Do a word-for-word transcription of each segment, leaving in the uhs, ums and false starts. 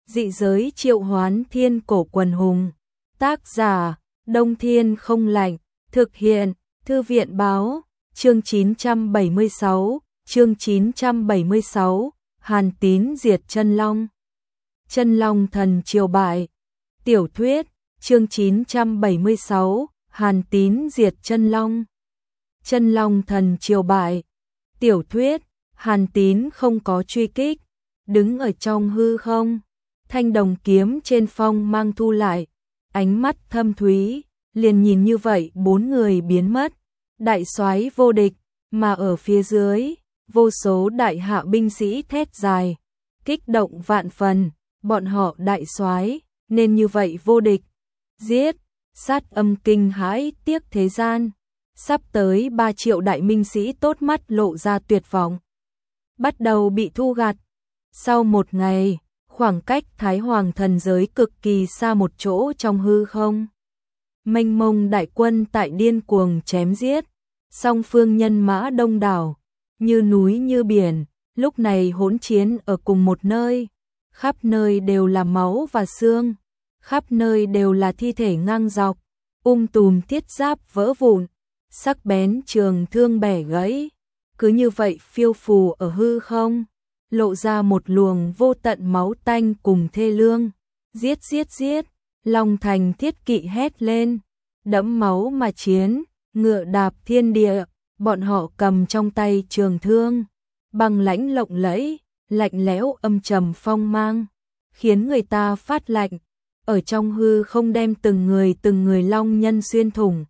Dị giới triệu hoán thiên cổ quần hùng. Tác giả, Đông Thiên không lạnh. Thực hiện, Thư viện báo, chương chín trăm bảy mươi sáu, chương chín trăm bảy mươi sáu, Hàn Tín diệt Chân Long. Chân Long thần triều bại. Tiểu thuyết, chương chín trăm bảy mươi sáu, Hàn Tín diệt Chân Long. Chân Long thần triều bại. Tiểu thuyết, Hàn Tín không có truy kích, đứng ở trong hư không, thanh đồng kiếm trên phong mang thu lại, ánh mắt thâm thúy, liền nhìn như vậy bốn người biến mất, đại soái vô địch, mà ở phía dưới, vô số đại hạ binh sĩ thét dài, kích động vạn phần, bọn họ đại soái nên như vậy vô địch, giết, sát âm kinh hãi tiếc thế gian, sắp tới ba triệu đại minh sĩ tốt mắt lộ ra tuyệt vọng, bắt đầu bị thu gặt. Sau một ngày, khoảng cách Thái Hoàng thần giới cực kỳ xa một chỗ trong hư không. Mênh mông đại quân tại điên cuồng chém giết, song phương nhân mã đông đảo, như núi như biển, lúc này hỗn chiến ở cùng một nơi, khắp nơi đều là máu và xương, khắp nơi đều là thi thể ngang dọc, um tùm thiết giáp vỡ vụn, sắc bén trường thương bẻ gãy, cứ như vậy phiêu phù ở hư không, lộ ra một luồng vô tận máu tanh cùng thê lương. Giết giết giết, Long Thành thiết kỵ hét lên, đẫm máu mà chiến, ngựa đạp thiên địa, bọn họ cầm trong tay trường thương, băng lãnh lộng lẫy, lạnh lẽo âm trầm phong mang, khiến người ta phát lạnh, ở trong hư không đem từng người từng người long nhân xuyên thủng.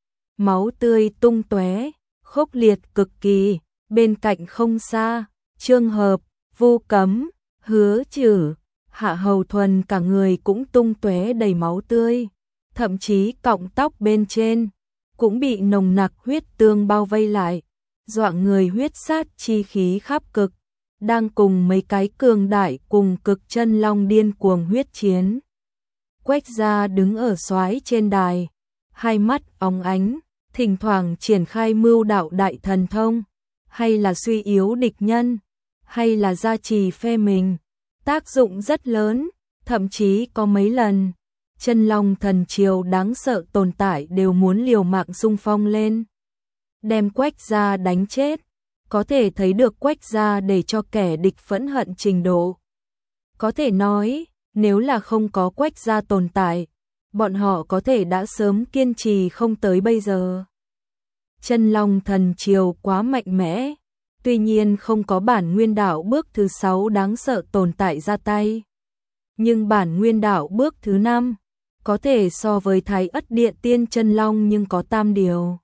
Máu tươi tung tóe, khốc liệt cực kỳ, bên cạnh không xa, Trương Hợp, Vu Cấm, Hứa Trử, Hạ Hầu Thuần cả người cũng tung tóe đầy máu tươi, thậm chí cọng tóc bên trên cũng bị nồng nặc huyết tương bao vây lại, dọa người huyết sát chi khí khắp cực, đang cùng mấy cái cường đại cùng cực chân long điên cuồng huyết chiến. Quách Gia đứng ở soái trên đài, hai mắt óng ánh, thỉnh thoảng triển khai mưu đạo đại thần thông, hay là suy yếu địch nhân, hay là gia trì phe mình, tác dụng rất lớn, thậm chí có mấy lần, Chân Long thần triều đáng sợ tồn tại đều muốn liều mạng xung phong lên, đem Quách Gia đánh chết, có thể thấy được Quách Gia để cho kẻ địch phẫn hận trình độ. Có thể nói, nếu là không có Quách Gia tồn tại, bọn họ có thể đã sớm kiên trì không tới bây giờ. Chân Long thần triều quá mạnh mẽ, tuy nhiên không có bản nguyên đạo bước thứ sáu đáng sợ tồn tại ra tay. Nhưng bản nguyên đạo bước thứ năm, có thể so với Thái Ất Điện Tiên Chân Long nhưng có tam điều.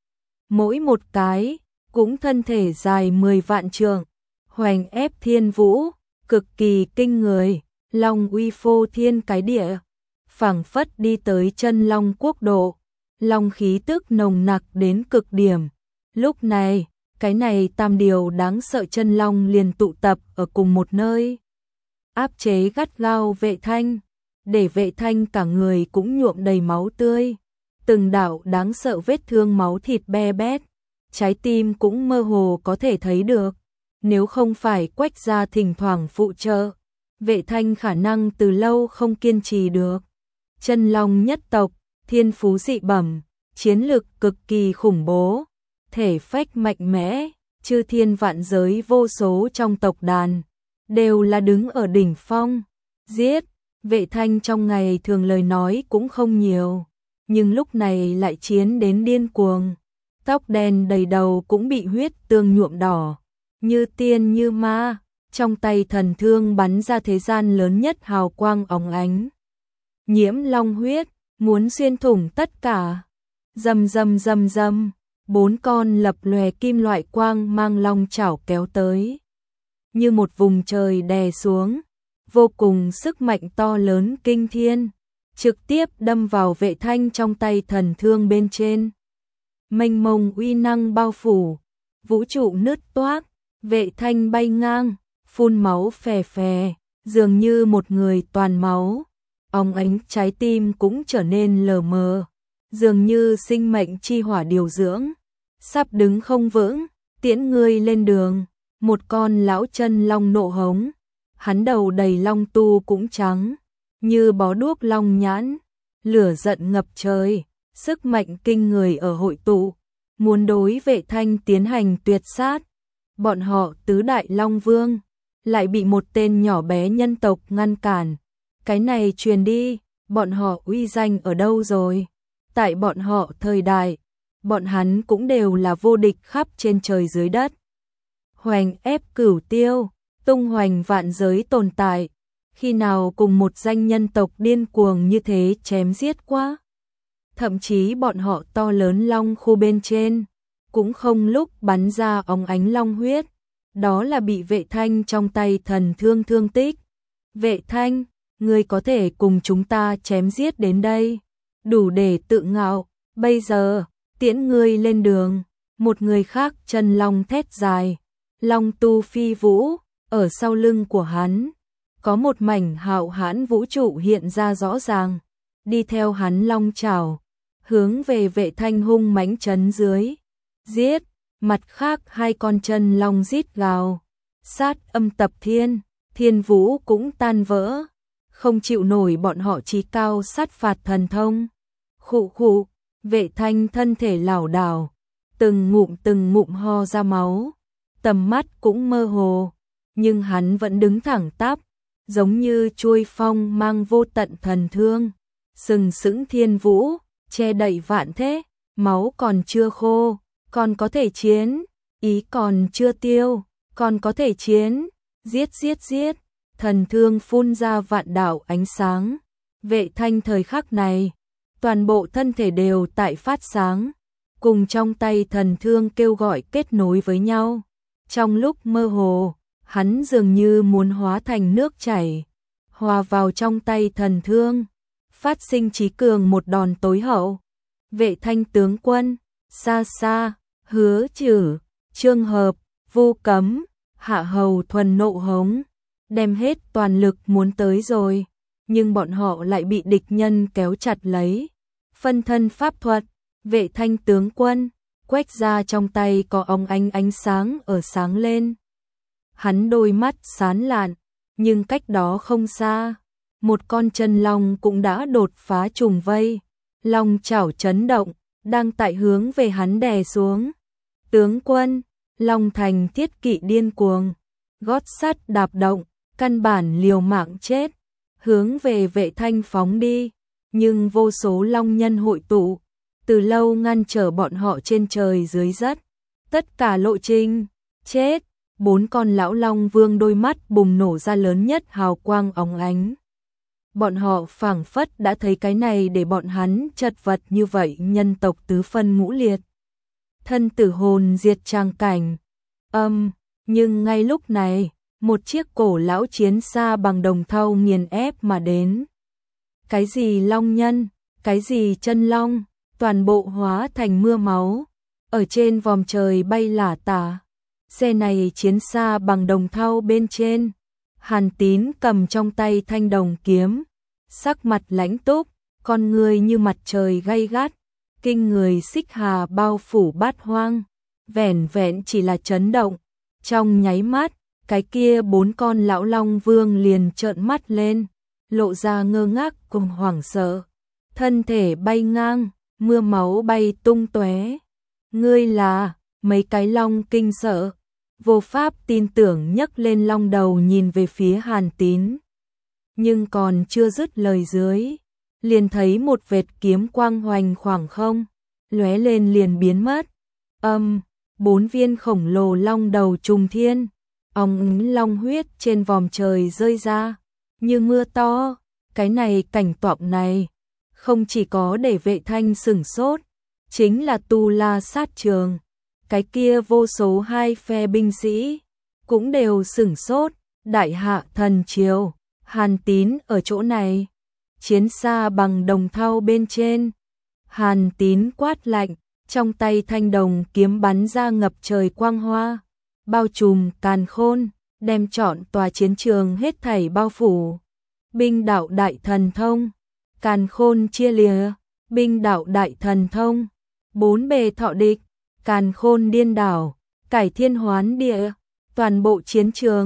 Mỗi một cái, cũng thân thể dài mười vạn trượng, hoành ép thiên vũ, cực kỳ kinh người, long uy phô thiên cái địa, phảng phất đi tới chân long quốc độ, long khí tức nồng nặc đến cực điểm. Lúc này, cái này tam điều đáng sợ chân long liền tụ tập ở cùng một nơi, áp chế gắt gao Vệ Thanh, để Vệ Thanh cả người cũng nhuộm đầy máu tươi, từng đạo đáng sợ vết thương máu thịt be bét, trái tim cũng mơ hồ có thể thấy được, nếu không phải Quách Gia thỉnh thoảng phụ trợ, Vệ Thanh khả năng từ lâu không kiên trì được. Chân Long nhất tộc, thiên phú dị bẩm, chiến lực cực kỳ khủng bố, thể phách mạnh mẽ, chư thiên vạn giới vô số trong tộc đàn, đều là đứng ở đỉnh phong. Giết, Vệ Thanh trong ngày thường lời nói cũng không nhiều, nhưng lúc này lại chiến đến điên cuồng, tóc đen đầy đầu cũng bị huyết tương nhuộm đỏ, như tiên như ma, trong tay thần thương bắn ra thế gian lớn nhất hào quang óng ánh. Nhiễm long huyết, muốn xuyên thủng tất cả. Rầm rầm rầm rầm, bốn con lập lòe kim loại quang mang long chảo kéo tới, như một vùng trời đè xuống, vô cùng sức mạnh to lớn kinh thiên, trực tiếp đâm vào Vệ Thanh trong tay thần thương bên trên. Mênh mông uy năng bao phủ, vũ trụ nứt toác, Vệ Thanh bay ngang, phun máu phè phè, dường như một người toàn máu, óng ánh trái tim cũng trở nên lờ mờ, dường như sinh mệnh chi hỏa điều dưỡng, sắp đứng không vững, tiễn ngươi lên đường. Một con lão chân long nộ hống, hắn đầu đầy long tu cũng trắng, như bó đuốc long nhãn, lửa giận ngập trời, sức mạnh kinh người ở hội tụ, muốn đối Vệ Thanh tiến hành tuyệt sát. Bọn họ tứ đại long vương, lại bị một tên nhỏ bé nhân tộc ngăn cản. Cái này truyền đi, bọn họ uy danh ở đâu rồi? Tại bọn họ thời đại, bọn hắn cũng đều là vô địch khắp trên trời dưới đất. Hoành ép cửu tiêu, tung hoành vạn giới tồn tại, khi nào cùng một danh nhân tộc điên cuồng như thế chém giết quá. Thậm chí bọn họ to lớn long khu bên trên, cũng không lúc bắn ra óng ánh long huyết, đó là bị Vệ Thanh trong tay thần thương thương tích. Vệ Thanh, ngươi có thể cùng chúng ta chém giết đến đây, đủ để tự ngạo, bây giờ, tiễn ngươi lên đường. Một người khác chân long thét dài, long tu phi vũ, ở sau lưng của hắn, có một mảnh hạo hãn vũ trụ hiện ra rõ ràng, đi theo hắn long chảo, hướng về Vệ Thanh hung mãnh chấn dưới, giết. Mặt khác hai con chân long rít gào, sát âm tập thiên, thiên vũ cũng tan vỡ, không chịu nổi bọn họ chí cao sát phạt thần thông. Khụ khụ, Vệ Thanh thân thể lảo đảo, từng ngụm từng ngụm ho ra máu, tầm mắt cũng mơ hồ, nhưng hắn vẫn đứng thẳng tắp, giống như chuôi phong mang vô tận thần thương, sừng sững thiên vũ, che đậy vạn thế, máu còn chưa khô, còn có thể chiến, ý còn chưa tiêu, còn có thể chiến, giết giết giết, thần thương phun ra vạn đạo ánh sáng. Vệ Thanh thời khắc này, toàn bộ thân thể đều tại phát sáng, cùng trong tay thần thương kêu gọi kết nối với nhau. Trong lúc mơ hồ, hắn dường như muốn hóa thành nước chảy, hòa vào trong tay thần thương, phát sinh chí cường một đòn tối hậu. Vệ Thanh tướng quân, xa xa, Hứa Trừ, Trương Hợp, Vu Cấm, Hạ Hầu Thuần nộ hống, đem hết toàn lực muốn tới rồi, nhưng bọn họ lại bị địch nhân kéo chặt lấy. Phân thân pháp thuật, Vệ Thanh tướng quân, quách ra trong tay có óng ánh ánh sáng ở sáng lên. Hắn đôi mắt sáng lạn, nhưng cách đó không xa, một con chân long cũng đã đột phá trùng vây, long chảo chấn động, đang tại hướng về hắn đè xuống. Tướng quân, Long Thành thiết kỵ điên cuồng, gót sắt đạp động, căn bản liều mạng chết, hướng về Vệ Thanh phóng đi, nhưng vô số long nhân hội tụ, từ lâu ngăn trở bọn họ trên trời dưới đất. Tất cả lộ trình, chết, bốn con lão long vương đôi mắt bùng nổ ra lớn nhất hào quang óng ánh. Bọn họ phảng phất đã thấy cái này để bọn hắn chật vật như vậy nhân tộc tứ phân ngũ liệt. Thân tử hồn diệt trang cảnh. Âm, nhưng ngay lúc này, một chiếc cổ lão chiến xa bằng đồng thau nghiền ép mà đến. Cái gì long nhân, cái gì chân long, toàn bộ hóa thành mưa máu, ở trên vòm trời bay lả tả. Xe này chiến xa bằng đồng thau bên trên, Hàn Tín cầm trong tay thanh đồng kiếm, sắc mặt lãnh túc, con người như mặt trời gay gắt, kinh người xích hà bao phủ bát hoang, vẻn vẹn chỉ là chấn động. Trong nháy mắt, cái kia bốn con lão long vương liền trợn mắt lên, lộ ra ngơ ngác cùng hoảng sợ, thân thể bay ngang, mưa máu bay tung tóe. Ngươi là? Mấy cái long kinh sợ, vô pháp tin tưởng nhấc lên long đầu nhìn về phía Hàn Tín. Nhưng còn chưa dứt lời dưới, liền thấy một vệt kiếm quang hoành khoảng không, lóe lên liền biến mất. Âm, bốn viên khổng lồ long đầu trùng thiên, óng ánh long huyết trên vòm trời rơi ra, như mưa to. Cái này cảnh tượng này, không chỉ có để Vệ Thanh sửng sốt, chính là tu la sát trường. Cái kia vô số hai phe binh sĩ, cũng đều sửng sốt, đại hạ thần triều, Hàn Tín ở chỗ này. Chiến xa bằng đồng thau bên trên, Hàn Tín quát lạnh, trong tay thanh đồng kiếm bắn ra ngập trời quang hoa, bao trùm càn khôn, đem trọn tòa chiến trường hết thảy bao phủ. Binh đạo đại thần thông, càn khôn chia lìa, binh đạo đại thần thông, bốn bề thọ địch, càn khôn điên đảo, cải thiên hoán địa, toàn bộ chiến trường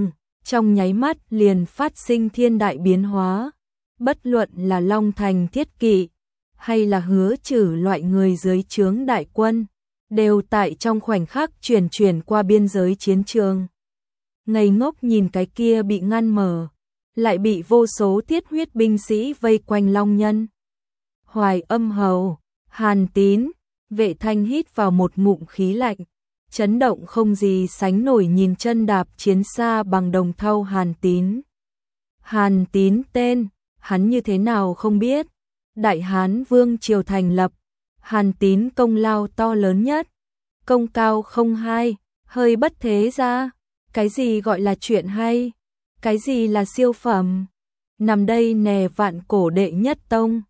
trong nháy mắt liền phát sinh thiên đại biến hóa, bất luận là Long Thành thiết kỵ, hay là Hứa Trử loại người dưới trướng đại quân, đều tại trong khoảnh khắc chuyển chuyển qua biên giới chiến trường. Ngây ngốc nhìn cái kia bị ngăn mở, lại bị vô số thiết huyết binh sĩ vây quanh Long Nhân. Hoài Âm Hầu, Hàn Tín, Vệ Thanh hít vào một ngụm khí lạnh, chấn động không gì sánh nổi nhìn chân đạp chiến xa bằng đồng thau Hàn Tín. Hàn Tín tên, hắn như thế nào không biết, Đại Hán Vương triều thành lập, Hàn Tín công lao to lớn nhất, công cao không hai, hơi bất thế ra, cái gì gọi là chuyện hay, cái gì là siêu phẩm, nằm đây nè vạn cổ đệ nhất tông.